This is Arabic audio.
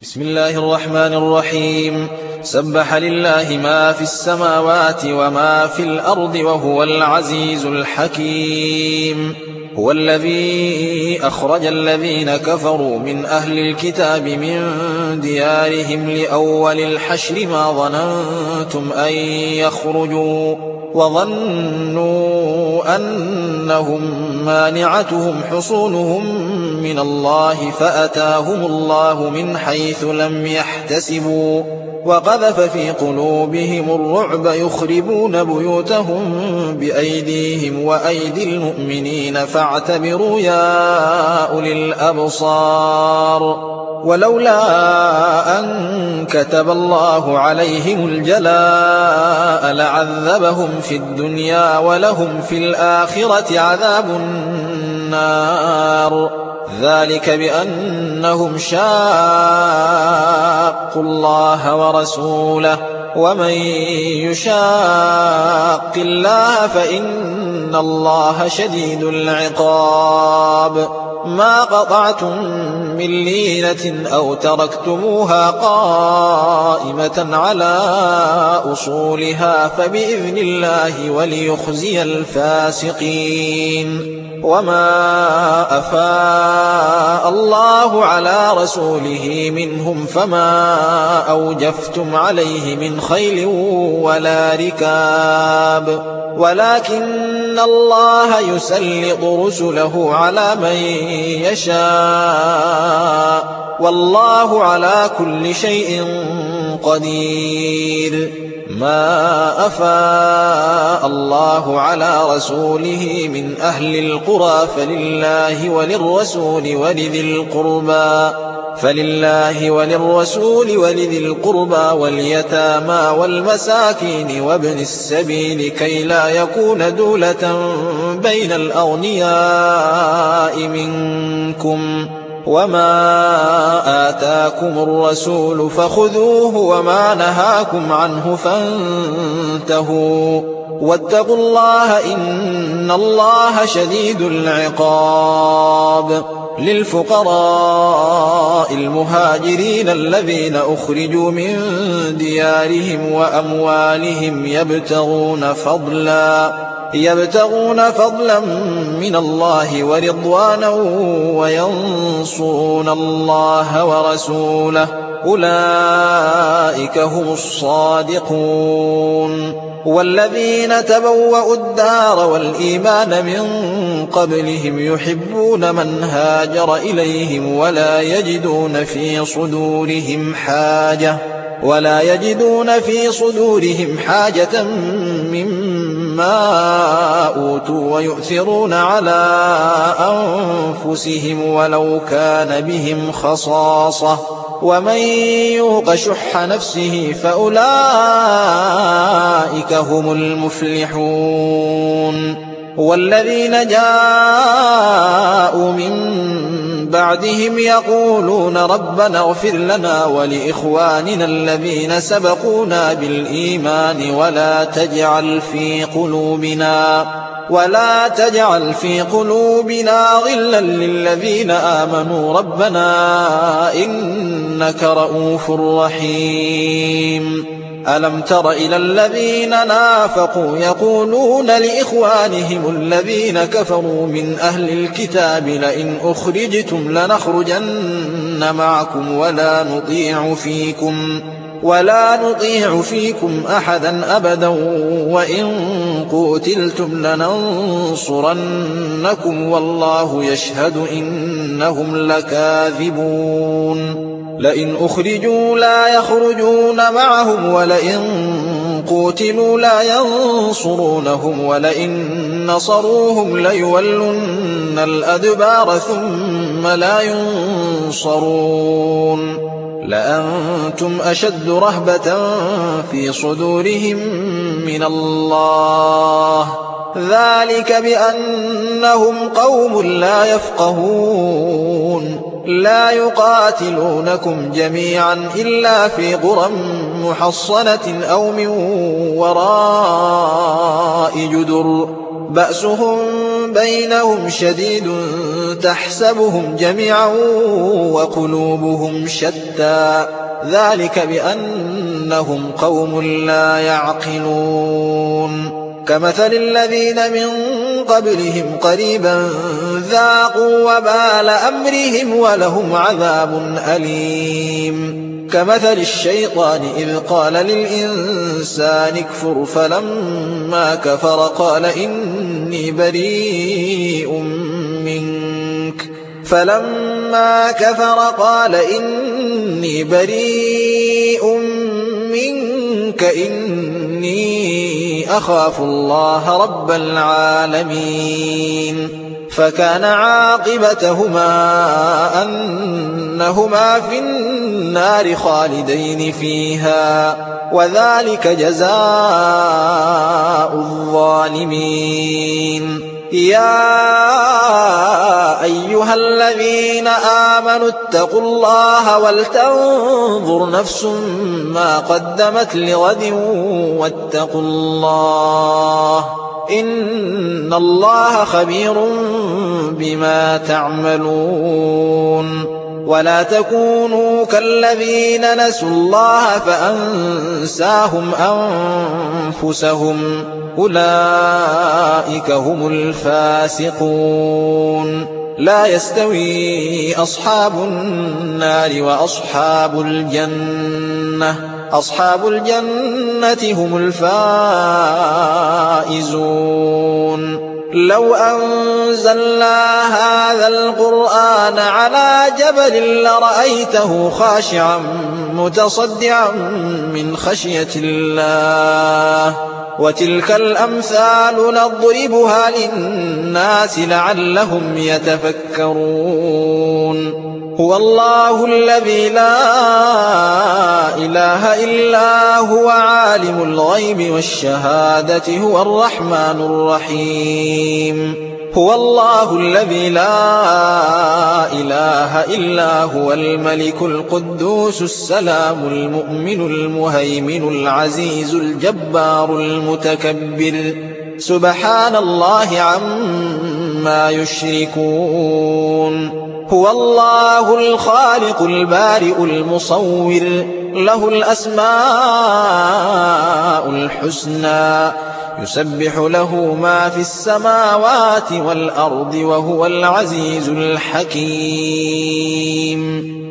بسم الله الرحمن الرحيم. سبح لله ما في السماوات وما في الأرض وهو العزيز الحكيم. هو الذي أخرج الذين كفروا من أهل الكتاب من ديارهم لأول الحشر ما ظننتم أن يخرجوا وظنوا أنهم مانعتهم حصونهم من الله فأتاهم الله من حيث لم يحتسبوا وقذف في قلوبهم الرعب يخربون بيوتهم بأيديهم وأيدي المؤمنين فاعتبروا يا أولي الأبصار. ولولا أن كتب الله عليهم الجلاء لعذبهم في الدنيا ولهم في الآخرة عذاب النار. ذلك بأنهم شاقوا الله ورسوله ومن يشاق الله فإن الله شديد العقاب. ما قطعتم من لينة أو تركتموها قائمة على أصولها فبإذن الله وليخزي الفاسقين. وما أفاء الله على رسوله منهم فما أوجفتم عليه من خيل ولا ركاب ولكن الله يسلط رسله على من يشاء والله على كل شيء قدير. ما أفاء الله على رسوله من أهل القرى فلله وللرسول ولذي القربى واليتامى والمساكين وابن السبيل كي لا يكون دولة بين الأغنياء منكم. وما آتاكم الرسول فخذوه وما نهاكم عنه فانتهوا واتقوا الله إن الله شديد العقاب. للفقراء المهاجرين الذين أخرجوا من ديارهم وأموالهم يبتغون فضلا من الله ورضوانا وينصرون الله ورسوله أولئك هم الصادقون. والذين تبوأوا الدار والإيمان من قبلهم يحبون من هاجر إليهم ولا يجدون في صدورهم حاجة مما أوتوا ويؤثرون على أنفسهم ولو كان بهم خصاصة ومن يوق شح نفسه فأولئك هم المفلحون. والذين جاءوا من بعدهم يقولون ربنا اغفر لنا ولإخواننا الذين سبقونا بالإيمان ولا تجعل في قلوبنا غلا للذين آمنوا ربنا إنك رؤوف رحيم. ألم تر إلى الذين نافقوا يقولون لإخوانهم الذين كفروا من أهل الكتاب لئن أخرجتم لنخرجن معكم ولا نطيع فيكم أحدا أبدا وإن قوتلتم لننصرنكم والله يشهد إنهم لكاذبون. لئن أخرجوا لا يخرجون معهم ولئن قوتلوا لا ينصرونهم ولئن نصروهم ليولن الأدبار ثم لا ينصرون. لأنتم أشد رهبة في صدورهم من الله ذلك بأنهم قوم لا يفقهون. لا يقاتلونكم جميعا إلا في قرى محصنة أو من وراء جدر بأسهم بينهم شديد تحسبهم جميعا وقلوبهم شتى ذلك بأنهم قوم لا يعقلون كمثل الذين من قبلهم قريبا ذاقوا وبال أمرهم ولهم عذاب أليم كمثل الشيطان إذ قال للإنسان اكفر فلما كفر قال إني بريء منك إني أخاف الله رب العالمين فكان عاقبتهما أنهما في النار خالدين فيها وذلك جزاء الظالمين يا أيها الذين آمنوا اتقوا الله ولتنظر نفس ما قدمت لغد واتقوا الله إن الله خبير بما تعملون ولا تكونوا كالذين نسوا الله فأنساهم أنفسهم أولئك هم الفاسقون لا يستوي أصحاب النار وأصحاب الجنة هم الفائزون لو أنزلنا هذا القرآن على جبل لرأيته خاشعا متصدعا من خشية الله وتلك الأمثال نضربها للناس لعلهم يتفكرون هو الله الذي لا إله إلا هو عالم الغيب والشهادة هو الرحمن الرحيم هو الله الذي لا إله إلا هو الملك القدوس السلام المؤمن المهيمن العزيز الجبار المتكبر سبحان الله عما يشركون هو الله الخالق البارئ المصور له الأسماء الحسنى يسبح له ما في السماوات والأرض وهو العزيز الحكيم